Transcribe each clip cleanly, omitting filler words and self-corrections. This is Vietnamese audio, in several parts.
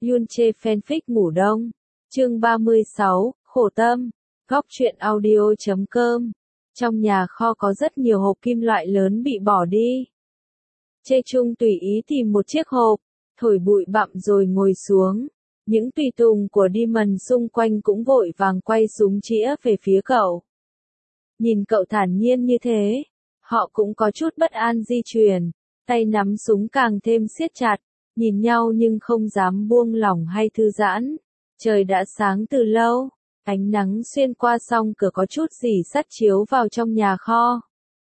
Yun Che fanfic ngủ đông. Chương 36, khổ tâm. Góc truyện audio.com. Trong nhà kho có rất nhiều hộp kim loại lớn bị bỏ đi. Chê Chung tùy ý tìm một chiếc hộp, thổi bụi bặm rồi ngồi xuống. Những tùy tùng của Demon xung quanh cũng vội vàng quay súng chĩa về phía cậu. Nhìn cậu thản nhiên như thế, họ cũng có chút bất an di chuyển, tay nắm súng càng thêm siết chặt, nhìn nhau nhưng không dám buông lỏng hay thư giãn. Trời đã sáng từ lâu, ánh nắng xuyên qua song cửa có chút rỉ sắt chiếu vào trong nhà kho.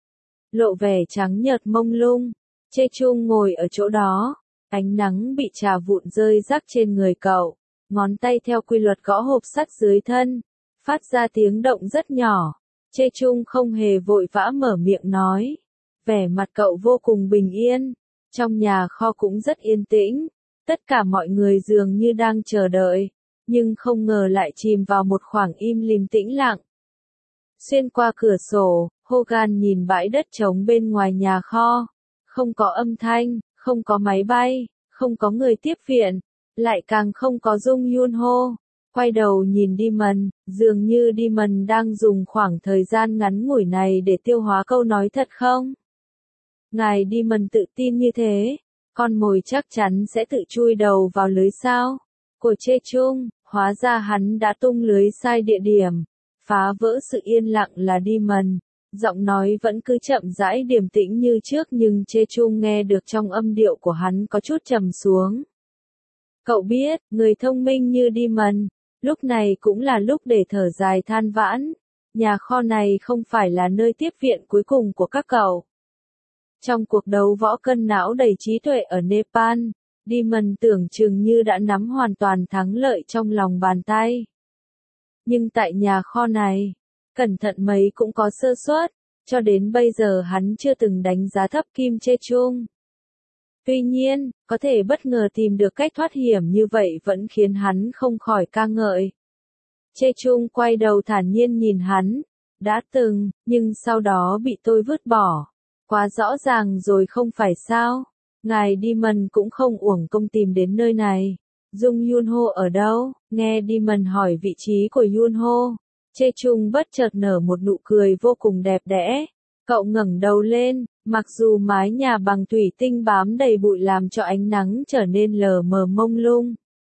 Lộ vẻ trắng nhợt mông lung, Chê Chung ngồi ở chỗ đó, ánh nắng bị trà vụn rơi rắc trên người cậu, ngón tay theo quy luật gõ hộp sắt dưới thân, phát ra tiếng động rất nhỏ. Chê Chung không hề vội vã mở miệng nói, vẻ mặt cậu vô cùng bình yên, trong nhà kho cũng rất yên tĩnh, tất cả mọi người dường như đang chờ đợi, nhưng không ngờ lại chìm vào một khoảng im lìm tĩnh lặng. Xuyên qua cửa sổ, Hogan nhìn bãi đất trống bên ngoài nhà kho, không có âm thanh, không có máy bay, không có người tiếp viện, lại càng không có Jung Yun Ho. Quay đầu nhìn Demon, dường như Demon đang dùng khoảng thời gian ngắn ngủi này để tiêu hóa câu nói thật không? Ngài Demon tự tin như thế, con mồi chắc chắn sẽ tự chui đầu vào lưới sao? Của Chê Chung, hóa ra hắn đã tung lưới sai địa điểm, phá vỡ sự yên lặng là Demon. Giọng nói vẫn cứ chậm rãi điềm tĩnh như trước nhưng Chê Chung nghe được trong âm điệu của hắn có chút trầm xuống. Cậu biết, người thông minh như Demon, lúc này cũng là lúc để thở dài than vãn. Nhà kho này không phải là nơi tiếp viện cuối cùng của các cậu. Trong cuộc đấu võ cân não đầy trí tuệ ở Nepal, Demon tưởng chừng như đã nắm hoàn toàn thắng lợi trong lòng bàn tay. Nhưng tại nhà kho này, cẩn thận mấy cũng có sơ suất, cho đến bây giờ hắn chưa từng đánh giá thấp Kim Chê Chung. Tuy nhiên, có thể bất ngờ tìm được cách thoát hiểm như vậy vẫn khiến hắn không khỏi ca ngợi. Chê Chung quay đầu thản nhiên nhìn hắn, đã từng, nhưng sau đó bị tôi vứt bỏ. Quá rõ ràng rồi không phải sao? Ngài Demon cũng không uổng công tìm đến nơi này. Jung Yun Ho ở đâu? Nghe Demon hỏi vị trí của Yun Ho, Chê Chung bất chợt nở một nụ cười vô cùng đẹp đẽ. Cậu ngẩng đầu lên, mặc dù mái nhà bằng thủy tinh bám đầy bụi làm cho ánh nắng trở nên lờ mờ mông lung.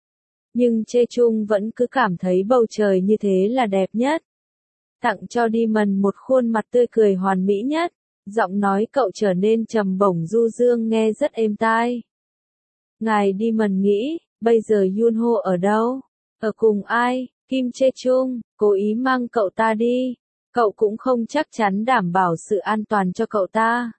Nhưng Chê Chung vẫn cứ cảm thấy bầu trời như thế là đẹp nhất. Tặng cho Demon một khuôn mặt tươi cười hoàn mỹ nhất, giọng nói cậu trở nên trầm bổng du dương nghe rất êm tai. Ngài Demon nghĩ, bây giờ Yun Ho ở đâu? Ở cùng ai? Kim Chê Chung, cố ý mang cậu ta đi. Cậu cũng không chắc chắn đảm bảo sự an toàn cho cậu ta.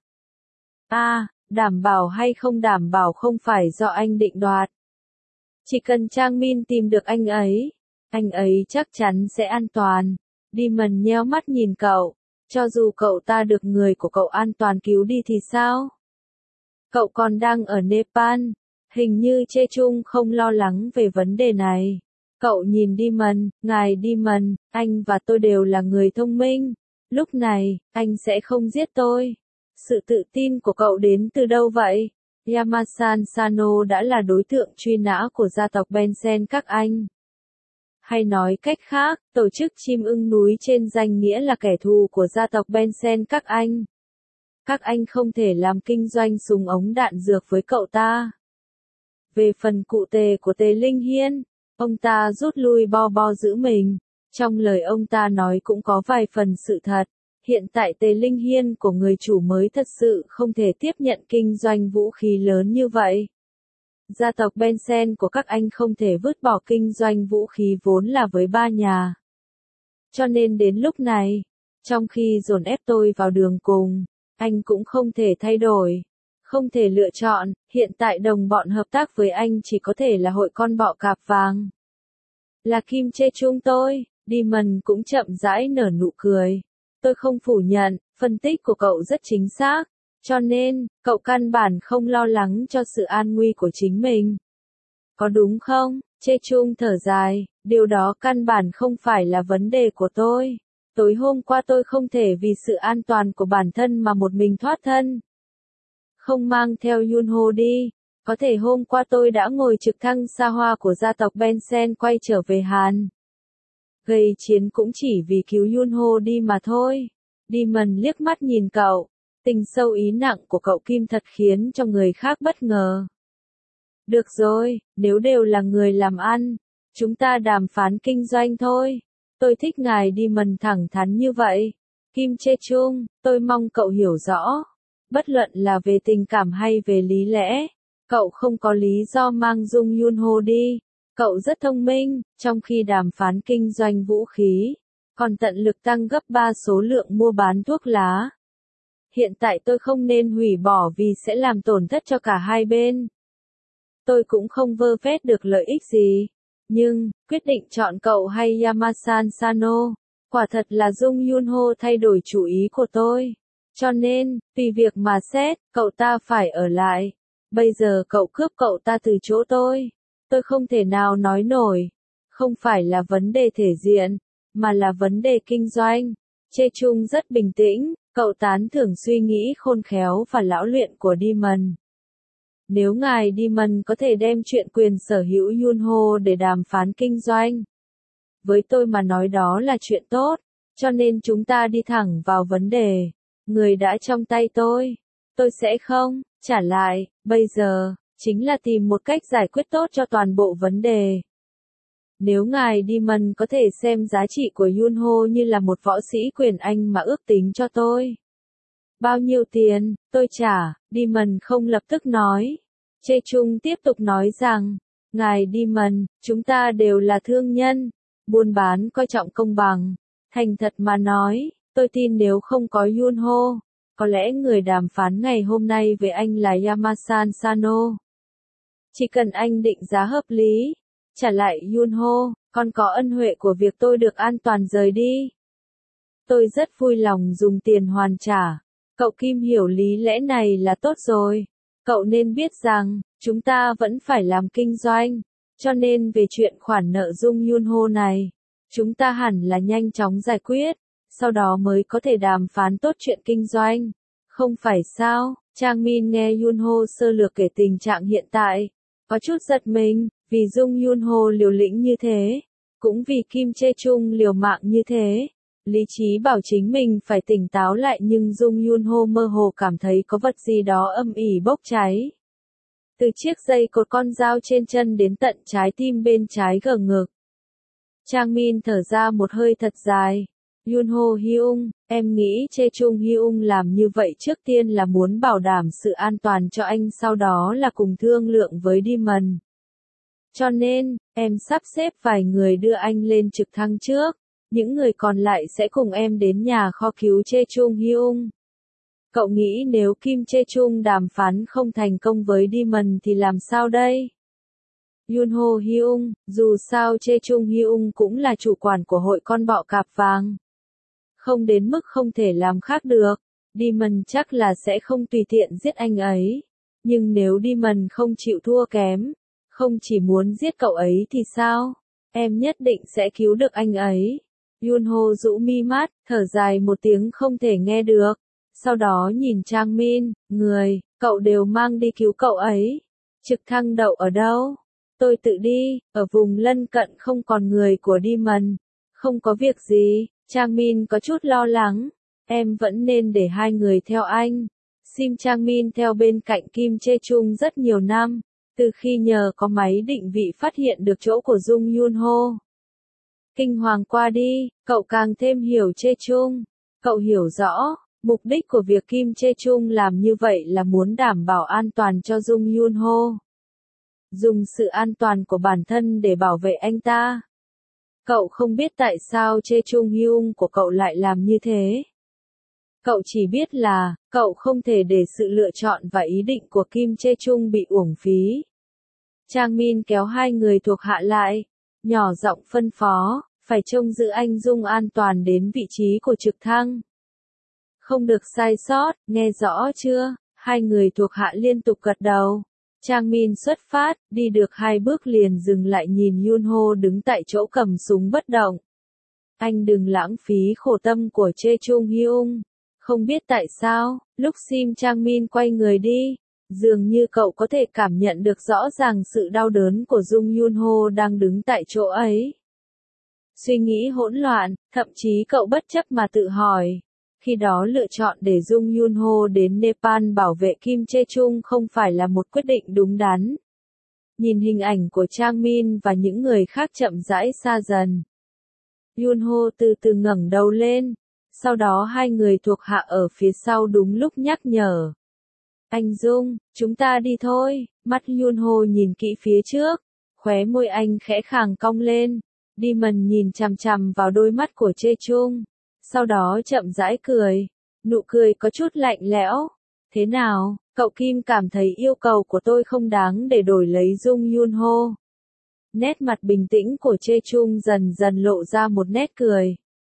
Đảm bảo hay không đảm bảo không phải do anh định đoạt. Chỉ cần Trang Min tìm được anh ấy chắc chắn sẽ an toàn. Demon nheo mắt nhìn cậu, cho dù cậu ta được người của cậu an toàn cứu đi thì sao? Cậu còn đang ở Nepal, hình như Chê Chung không lo lắng về vấn đề này. Cậu nhìn Demon, ngài Demon, anh và tôi đều là người thông minh. Lúc này, anh sẽ không giết tôi. Sự tự tin của cậu đến từ đâu vậy? Yamasan Sano đã là đối tượng truy nã của gia tộc Bensen các anh. Hay nói cách khác, tổ chức chim ưng núi trên danh nghĩa là kẻ thù của gia tộc Bensen các anh. Các anh không thể làm kinh doanh súng ống đạn dược với cậu ta. Về phần cụ thể của Tề Linh Hiên, ông ta rút lui bo giữ mình. Trong lời ông ta nói cũng có vài phần sự thật. Hiện tại Tề Linh Hiên của người chủ mới thật sự không thể tiếp nhận kinh doanh vũ khí lớn như vậy. Gia tộc Bensen của các anh không thể vứt bỏ kinh doanh vũ khí vốn là với ba nhà. Cho nên đến lúc này, trong khi dồn ép tôi vào đường cùng, anh cũng không thể thay đổi. Không thể lựa chọn, hiện tại đồng bọn hợp tác với anh chỉ có thể là hội con bọ cạp vàng. Là Kim Chê Chung tôi, Demon cũng chậm rãi nở nụ cười. Tôi không phủ nhận, phân tích của cậu rất chính xác, cho nên, cậu căn bản không lo lắng cho sự an nguy của chính mình. Có đúng không? Chê Chung thở dài, điều đó căn bản không phải là vấn đề của tôi. Tối hôm qua tôi không thể vì sự an toàn của bản thân mà một mình thoát thân. Không mang theo Yun Ho đi, Có thể hôm qua tôi đã ngồi trực thăng xa hoa của gia tộc Bensen quay trở về Hàn. Gây chiến cũng chỉ vì cứu Yunho đi mà thôi. Demon liếc mắt nhìn cậu. Tình sâu ý nặng của cậu Kim thật khiến cho người khác bất ngờ. Được rồi, nếu đều là người làm ăn, chúng ta đàm phán kinh doanh thôi. Tôi thích ngài Demon thẳng thắn như vậy. Kim Chê Chung, tôi mong cậu hiểu rõ. Bất luận là về tình cảm hay về lý lẽ, cậu không có lý do mang Dung Yunho đi. Cậu rất thông minh, trong khi đàm phán kinh doanh vũ khí, còn tận lực tăng gấp 3 số lượng mua bán thuốc lá. Hiện tại tôi không nên hủy bỏ vì sẽ làm tổn thất cho cả hai bên. Tôi cũng không vơ vét được lợi ích gì. Nhưng, quyết định chọn cậu hay Yamasan Sano, quả thật là Dung Yunho thay đổi chủ ý của tôi. Cho nên, vì việc mà xét, cậu ta phải ở lại. Bây giờ cậu cướp cậu ta từ chỗ tôi không thể nào nói nổi. Không phải là vấn đề thể diện, mà là vấn đề kinh doanh. Chê Chung rất bình tĩnh, cậu tán thưởng suy nghĩ khôn khéo và lão luyện của Demon. Nếu ngài Demon có thể đem chuyện quyền sở hữu Yunho để đàm phán kinh doanh, với tôi mà nói đó là chuyện tốt, cho nên chúng ta đi thẳng vào vấn đề. Người đã trong tay tôi sẽ không trả lại. Bây giờ chính là tìm một cách giải quyết tốt cho toàn bộ vấn đề. Nếu ngài Demon có thể xem giá trị của Yunho như là một võ sĩ quyền Anh mà ước tính cho tôi. Bao nhiêu tiền, tôi trả, Demon không lập tức nói. Chê Chung tiếp tục nói rằng, ngài Demon, chúng ta đều là thương nhân, buôn bán coi trọng công bằng. Thành thật mà nói, tôi tin nếu không có Yunho, có lẽ người đàm phán ngày hôm nay với anh là Yamasan Sano. Chỉ cần anh định giá hợp lý, trả lại Yunho, còn có ân huệ của việc tôi được an toàn rời đi. Tôi rất vui lòng dùng tiền hoàn trả. Cậu Kim hiểu lý lẽ này là tốt rồi. Cậu nên biết rằng, chúng ta vẫn phải làm kinh doanh. Cho nên về chuyện khoản nợ Dung Yunho này, chúng ta hẳn là nhanh chóng giải quyết, sau đó mới có thể đàm phán tốt chuyện kinh doanh. Không phải sao? Trang Min nghe Yunho sơ lược kể tình trạng hiện tại, có chút giật mình, vì Dung Yunho liều lĩnh như thế, cũng vì Kim Chê Chung liều mạng như thế. Lý trí bảo chính mình phải tỉnh táo lại nhưng Dung Yunho mơ hồ cảm thấy có vật gì đó âm ỉ bốc cháy. Từ chiếc dây cột con dao trên chân đến tận trái tim bên trái gờ ngực. Trang Min thở ra một hơi thật dài. Yunho Hyung, em nghĩ Chê Chung Hyung làm như vậy trước tiên là muốn bảo đảm sự an toàn cho anh, sau đó là cùng thương lượng với Demon. Cho nên, em sắp xếp vài người đưa anh lên trực thăng trước. Những người còn lại sẽ cùng em đến nhà kho cứu Chê Chung Hyung. Cậu nghĩ nếu Kim Chê Chung đàm phán không thành công với Demon thì làm sao đây? Yunho Hyung, dù sao Chê Chung Hyung cũng là chủ quản của hội con bọ cạp vàng. Không đến mức không thể làm khác được. Demon chắc là sẽ không tùy tiện giết anh ấy. Nhưng nếu Demon không chịu thua kém, không chỉ muốn giết cậu ấy thì sao? Em nhất định sẽ cứu được anh ấy. Yunho rũ mi mắt, thở dài một tiếng không thể nghe được. Sau đó nhìn Trang Min, người, cậu đều mang đi cứu cậu ấy. Trực thăng đậu ở đâu? Tôi tự đi, ở vùng lân cận không còn người của Demon. Không có việc gì, Trang Min có chút lo lắng. Em vẫn nên để hai người theo anh. Sim Trang Min theo bên cạnh Kim Chê Chung rất nhiều năm, từ khi nhờ có máy định vị phát hiện được chỗ của Dung Yunho. Kinh hoàng qua đi, cậu càng thêm hiểu Chê Chung. Cậu hiểu rõ, mục đích của việc Kim Chê Chung làm như vậy là muốn đảm bảo an toàn cho Dung Yunho. Dùng sự an toàn của bản thân để bảo vệ anh ta. Cậu không biết tại sao Chê Chung Hyung của cậu lại làm như thế. Cậu chỉ biết là, cậu không thể để sự lựa chọn và ý định của Kim Chê Chung bị uổng phí. Trang Min kéo hai người thuộc hạ lại, nhỏ giọng phân phó, phải trông giữ anh Dung an toàn đến vị trí của trực thăng. Không được sai sót, nghe rõ chưa? Hai người thuộc hạ liên tục gật đầu. Trang Min xuất phát, đi được 2 bước liền dừng lại nhìn Yunho đứng tại chỗ cầm súng bất động. Anh đừng lãng phí khổ tâm của Chê Chung Hyung. Không biết tại sao, lúc Sim Trang Min quay người đi, Dường như cậu có thể cảm nhận được rõ ràng sự đau đớn của Jung Yun Ho đang đứng tại chỗ ấy. Suy nghĩ hỗn loạn, thậm chí cậu bất chấp mà tự hỏi. Khi đó lựa chọn để Jung Yun Ho đến Nepal bảo vệ Kim Chae Chung không phải là một quyết định đúng đắn. Nhìn hình ảnh của Trang Min và những người khác chậm rãi xa dần. Yun Ho từ từ ngẩng đầu lên, sau đó hai người thuộc hạ ở phía sau đúng lúc nhắc nhở. Anh Dung, chúng ta đi thôi, mắt Yun Ho nhìn kỹ phía trước, khóe môi anh khẽ khàng cong lên. Demon nhìn chằm chằm vào đôi mắt của Chae Chung, sau đó chậm rãi cười, nụ cười có chút lạnh lẽo. Thế nào, cậu Kim cảm thấy yêu cầu của tôi không đáng để đổi lấy Jung Yun Ho? Nét mặt bình tĩnh của Chae Chung dần dần lộ ra một nét cười.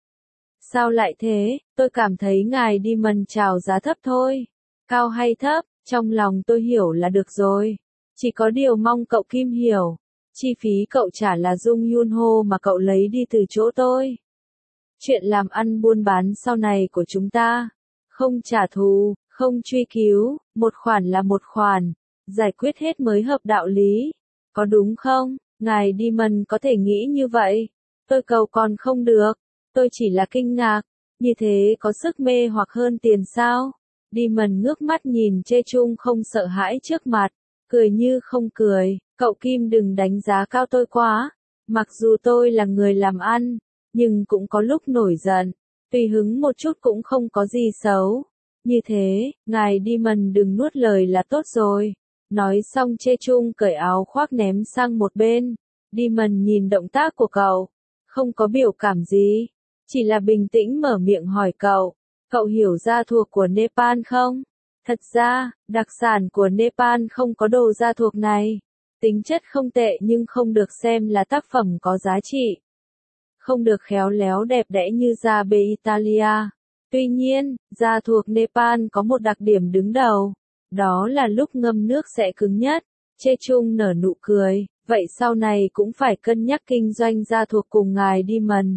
Sao lại thế, tôi cảm thấy ngài Demon chào giá thấp thôi. Cao hay thấp, trong lòng tôi hiểu là được rồi. Chỉ có điều mong cậu Kim hiểu. Chi phí cậu trả là Jung Yun Ho mà cậu lấy đi từ chỗ tôi. Chuyện làm ăn buôn bán sau này của chúng ta. Không trả thù, không truy cứu, một khoản là một khoản. Giải quyết hết mới hợp đạo lý. Có đúng không? Ngài Demon có thể nghĩ như vậy. Tôi cầu còn không được. Tôi chỉ là kinh ngạc. Như thế có sức mê hoặc hơn tiền sao? Demon ngước mắt nhìn Chae Chung không sợ hãi trước mặt. Cười như không cười. Cậu Kim đừng đánh giá cao tôi quá. Mặc dù tôi là người làm ăn, nhưng cũng có lúc nổi giận. Tùy hứng một chút cũng không có gì xấu. Như thế, ngài Demon đừng nuốt lời là tốt rồi. Nói xong Chae Chung cởi áo khoác ném sang một bên. Demon nhìn động tác của cậu. Không có biểu cảm gì. Chỉ là bình tĩnh mở miệng hỏi cậu. Cậu hiểu gia thuộc của Nepal không? Thật ra, đặc sản của Nepal không có đồ gia thuộc này. Tính chất không tệ nhưng không được xem là tác phẩm có giá trị. Không được khéo léo đẹp đẽ như da bê Italia. Tuy nhiên, da thuộc Nepal có một đặc điểm đứng đầu. Đó là lúc ngâm nước sẽ cứng nhất. Chae Chung nở nụ cười. Vậy sau này cũng phải cân nhắc kinh doanh da thuộc cùng ngài Demon.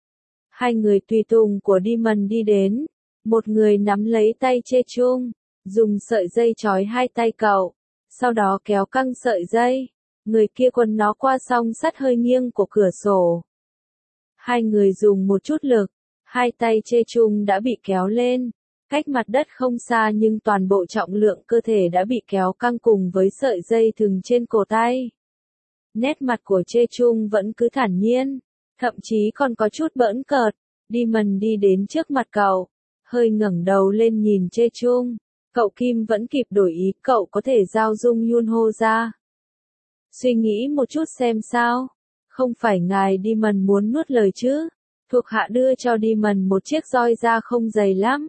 Hai người tùy tùng của Demon đi đến. Một người nắm lấy tay Chae Chung, dùng sợi dây trói hai tay cậu. Sau đó kéo căng sợi dây, người kia quấn nó qua song sắt hơi nghiêng của cửa sổ. Hai người dùng một chút lực, hai tay Chae Chung đã bị kéo lên, cách mặt đất không xa nhưng toàn bộ trọng lượng cơ thể đã bị kéo căng cùng với sợi dây thừng trên cổ tay. Nét mặt của Chae Chung vẫn cứ thản nhiên, thậm chí còn có chút bỡn cợt. Demon đi đến trước mặt cậu, hơi ngẩng đầu lên nhìn Chae Chung. Cậu Kim vẫn kịp đổi ý, cậu có thể giao Jung Yun Ho ra. Suy nghĩ một chút xem sao. Không phải ngài Demon muốn nuốt lời chứ. Thuộc hạ đưa cho Demon một chiếc roi da không dày lắm.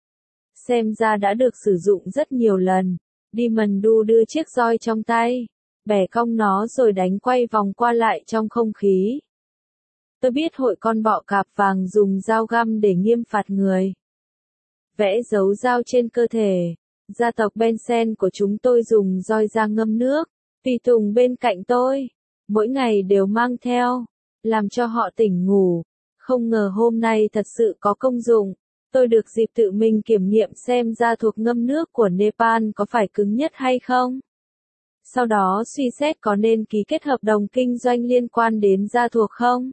Xem ra đã được sử dụng rất nhiều lần. Demon đưa chiếc roi trong tay, bẻ cong nó rồi đánh quay vòng qua lại trong không khí. Tôi biết hội con bọ cạp vàng dùng dao găm để nghiêm phạt người. Vẽ dấu dao trên cơ thể. Gia tộc Bensen của chúng tôi dùng roi da ngâm nước. Tùy tùng bên cạnh tôi, mỗi ngày đều mang theo, làm cho họ tỉnh ngủ. Không ngờ hôm nay thật sự có công dụng. Tôi được dịp tự mình kiểm nghiệm xem gia thuộc ngâm nước của Nepal có phải cứng nhất hay không. Sau đó suy xét có nên ký kết hợp đồng kinh doanh liên quan đến gia thuộc không.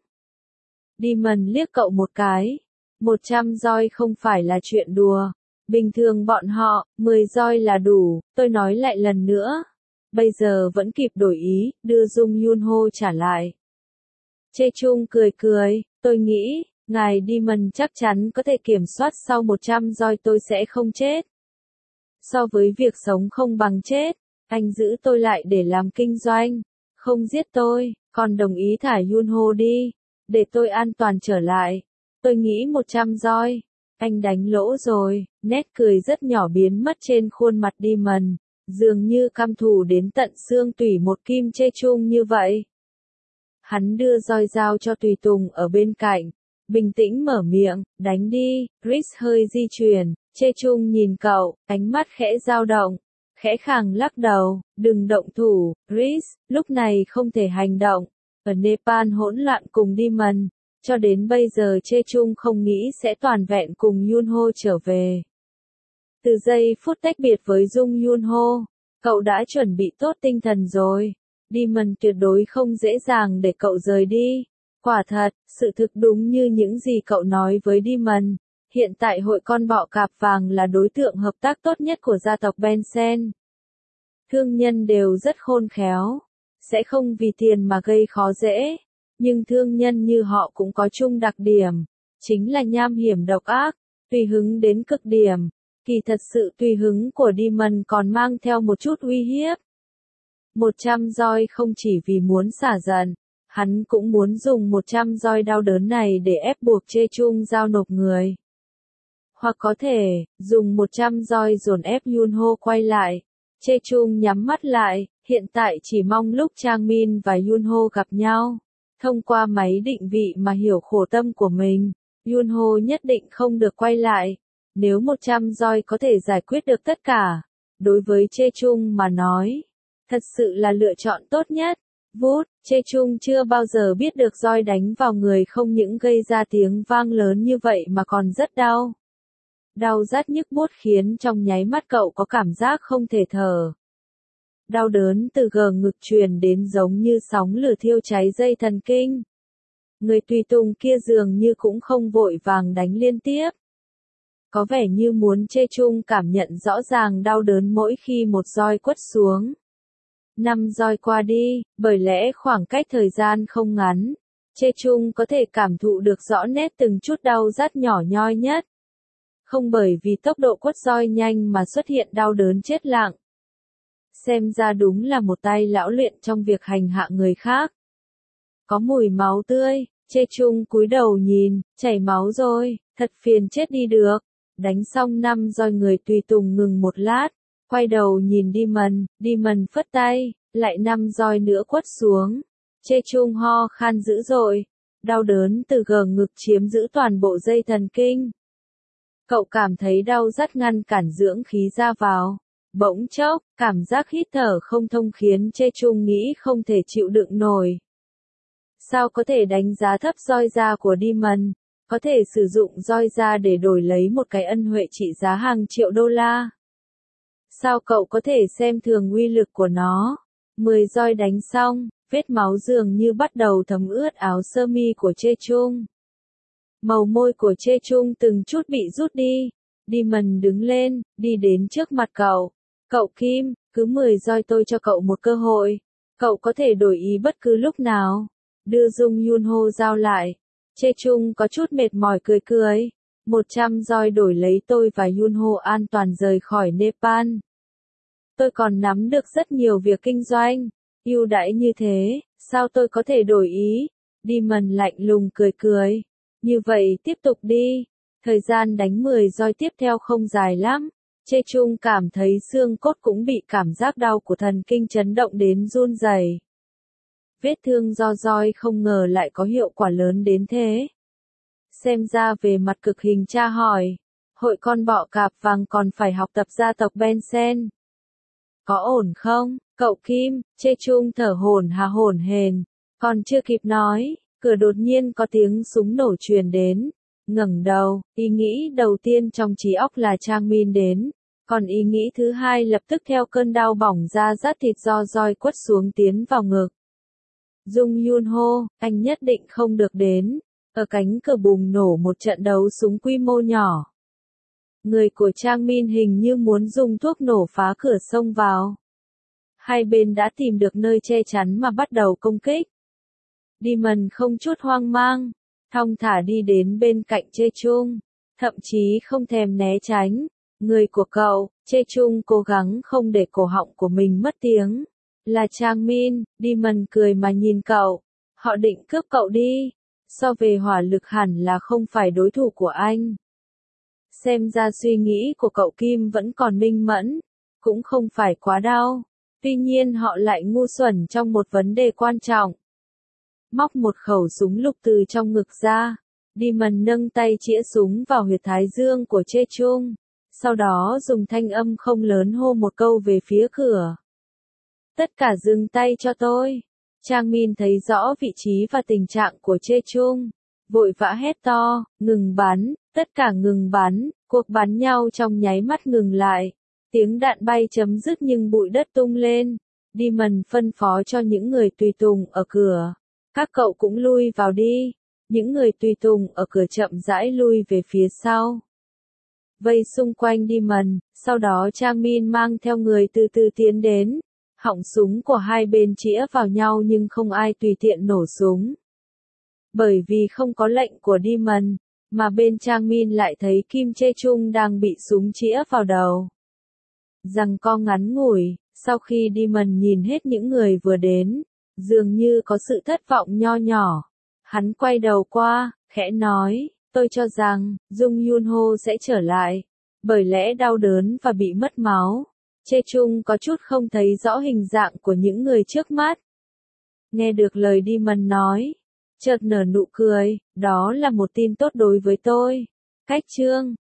Demon liếc cậu một cái. 100 roi không phải là chuyện đùa. Bình thường bọn họ, 10 roi là đủ. Tôi nói lại lần nữa. Bây giờ vẫn kịp đổi ý, đưa Jung Yun Ho trả lại. Chae Chung cười cười. Tôi nghĩ, ngài Demon chắc chắn có thể kiểm soát sau 100 roi tôi sẽ không chết. So với việc sống không bằng chết, anh giữ tôi lại để làm kinh doanh. Không giết tôi, còn đồng ý thả Yun Ho đi. Để tôi an toàn trở lại. Tôi nghĩ 100 roi. Anh đánh lỗ rồi. Nét cười rất nhỏ biến mất trên khuôn mặt Demon. Dường như căm thù đến tận xương tủy một Kim Chae Chung như vậy. Hắn đưa roi dao cho tùy tùng ở bên cạnh. Bình tĩnh mở miệng, đánh đi. Chris hơi di chuyển. Chae Chung nhìn cậu, ánh mắt khẽ dao động. Khẽ khàng lắc đầu, đừng động thủ. Chris, lúc này không thể hành động. Ở Nepal hỗn loạn cùng Demon. Cho đến bây giờ Chae Chung không nghĩ sẽ toàn vẹn cùng Yun Ho trở về. Từ giây phút tách biệt với Jung Yun Ho, Cậu đã chuẩn bị tốt tinh thần rồi. Demon tuyệt đối không dễ dàng để cậu rời đi. Quả thật, sự thực đúng như những gì cậu nói với Demon. Hiện tại hội con bọ cạp vàng là đối tượng hợp tác tốt nhất của gia tộc Bensen. Thương nhân đều rất khôn khéo. Sẽ không vì tiền mà gây khó dễ. Nhưng thương nhân như họ cũng có chung đặc điểm. Chính là nham hiểm độc ác, tùy hứng đến cực điểm. Kỳ thật sự tùy hứng của Demon còn mang theo một chút uy hiếp. 100 roi không chỉ vì muốn xả giận, hắn cũng muốn dùng 100 roi đau đớn này để ép buộc Chê Chung giao nộp người. Hoặc có thể, dùng 100 roi dồn ép Yunho quay lại. Chê Chung nhắm mắt lại, hiện tại chỉ mong lúc Chang Min và Yunho gặp nhau. Thông qua máy định vị mà hiểu khổ tâm của mình, Yunho nhất định không được quay lại. Nếu 100 roi có thể giải quyết được tất cả, đối với Chê Chung mà nói, thật sự là lựa chọn tốt nhất. Vút, Chê Chung chưa bao giờ biết được roi đánh vào người không những gây ra tiếng vang lớn như vậy mà còn rất đau. Đau rát nhức buốt khiến trong nháy mắt cậu có cảm giác không thể thở. Đau đớn từ gờ ngực truyền đến giống như sóng lửa thiêu cháy dây thần kinh. Người tùy tùng kia dường như cũng không vội vàng đánh liên tiếp. Có vẻ như muốn Chê Chung cảm nhận rõ ràng đau đớn mỗi khi một roi quất xuống. 5 roi qua đi, bởi lẽ khoảng cách thời gian không ngắn, Chê Chung có thể cảm thụ được rõ nét từng chút đau rát nhỏ nhoi nhất. Không bởi vì tốc độ quất roi nhanh mà xuất hiện đau đớn chết lặng. Xem ra đúng là một tay lão luyện trong việc hành hạ người khác. Có mùi máu tươi, Chê Chung cúi đầu nhìn, chảy máu rồi, thật phiền chết đi được. Đánh xong 5 roi người tùy tùng ngừng một lát, quay đầu nhìn Demon phất tay, lại 5 roi nữa quất xuống. Chê Chung ho khan dữ dội, đau đớn từ gờ ngực chiếm giữ toàn bộ dây thần kinh. Cậu cảm thấy đau rát ngăn cản dưỡng khí ra vào. Bỗng chốc, cảm giác hít thở không thông khiến Chê Chung nghĩ không thể chịu đựng nổi. Sao có thể đánh giá thấp roi da của Demon? Có thể sử dụng roi da để đổi lấy một cái ân huệ trị giá hàng triệu đô la. Sao cậu có thể xem thường uy lực của nó? 10 roi đánh xong, vết máu dường như bắt đầu thấm ướt áo sơ mi của Chê Chung. Màu môi của Chê Chung từng chút bị rút đi. Demon đứng lên, đi đến trước mặt cậu. Cậu Kim, cứ 10 roi tôi cho cậu một cơ hội. Cậu có thể đổi ý bất cứ lúc nào. Đưa Dung Yunho giao lại. Chê Chung có chút mệt mỏi cười cười. 100 roi đổi lấy tôi và Yunho an toàn rời khỏi Nepal. Tôi còn nắm được rất nhiều việc kinh doanh. Ưu đãi như thế, sao tôi có thể đổi ý? Demon lạnh lùng cười cười. Như vậy tiếp tục đi. Thời gian đánh 10 roi tiếp theo không dài lắm. Chê Chung cảm thấy xương cốt cũng bị cảm giác đau của thần kinh chấn động đến run rẩy. Vết thương do roi không ngờ lại có hiệu quả lớn đến thế. Xem ra về mặt cực hình tra hỏi, hội con bọ cạp vàng còn phải học tập gia tộc Bensen. Có ổn không, cậu Kim? Chê Chung thở hổn hển, còn chưa kịp nói, cửa đột nhiên có tiếng súng nổ truyền đến. Ngẩng đầu, ý nghĩ đầu tiên trong trí óc là Chang Min đến, còn ý nghĩ thứ hai lập tức theo cơn đau bỏng da rát thịt do roi quất xuống tiến vào ngực. Dung Yunho, anh nhất định không được đến. Ở cánh cửa bùng nổ một trận đấu súng quy mô nhỏ. Người của Chang Min hình như muốn dùng thuốc nổ phá cửa xông vào. Hai bên đã tìm được nơi che chắn mà bắt đầu công kích. Demon không chút hoang mang, thong thả đi đến bên cạnh Chê Chung, thậm chí không thèm né tránh. Người của cậu, Chê Chung cố gắng không để cổ họng của mình mất tiếng. Là Chang Min, Demon cười mà nhìn cậu. Họ định cướp cậu đi. So về hỏa lực hẳn là không phải đối thủ của anh. Xem ra suy nghĩ của cậu Kim vẫn còn minh mẫn, cũng không phải quá đau. Tuy nhiên họ lại ngu xuẩn trong một vấn đề quan trọng. Móc một khẩu súng lục từ trong ngực ra. Demon nâng tay chĩa súng vào huyệt thái dương của Chê Chung. Sau đó dùng thanh âm không lớn hô một câu về phía cửa. Tất cả dừng tay cho tôi. Chang Min thấy rõ vị trí và tình trạng của Chê Chung. Vội vã hét to, ngừng bắn, tất cả ngừng bắn, cuộc bắn nhau trong nháy mắt ngừng lại. Tiếng đạn bay chấm dứt nhưng bụi đất tung lên. Demon phân phó cho những người tùy tùng ở cửa. Các cậu cũng lui vào đi. Những người tùy tùng ở cửa chậm rãi lui về phía sau. Vây xung quanh Demon, sau đó Trang Min mang theo người từ từ tiến đến. Họng súng của hai bên chĩa vào nhau nhưng không ai tùy tiện nổ súng. Bởi vì không có lệnh của Demon, mà bên Trang Min lại thấy Kim Chae Chung đang bị súng chĩa vào đầu. Giằng co ngắn ngủi, sau khi Demon nhìn hết những người vừa đến, dường như có sự thất vọng nho nhỏ. Hắn quay đầu qua, khẽ nói, tôi cho rằng, Jung Yun Ho sẽ trở lại, bởi lẽ đau đớn và bị mất máu. Chae Chung có chút không thấy rõ hình dạng của những người trước mắt. Nghe được lời Demon nói, chợt nở nụ cười, đó là một tin tốt đối với tôi. Cách chương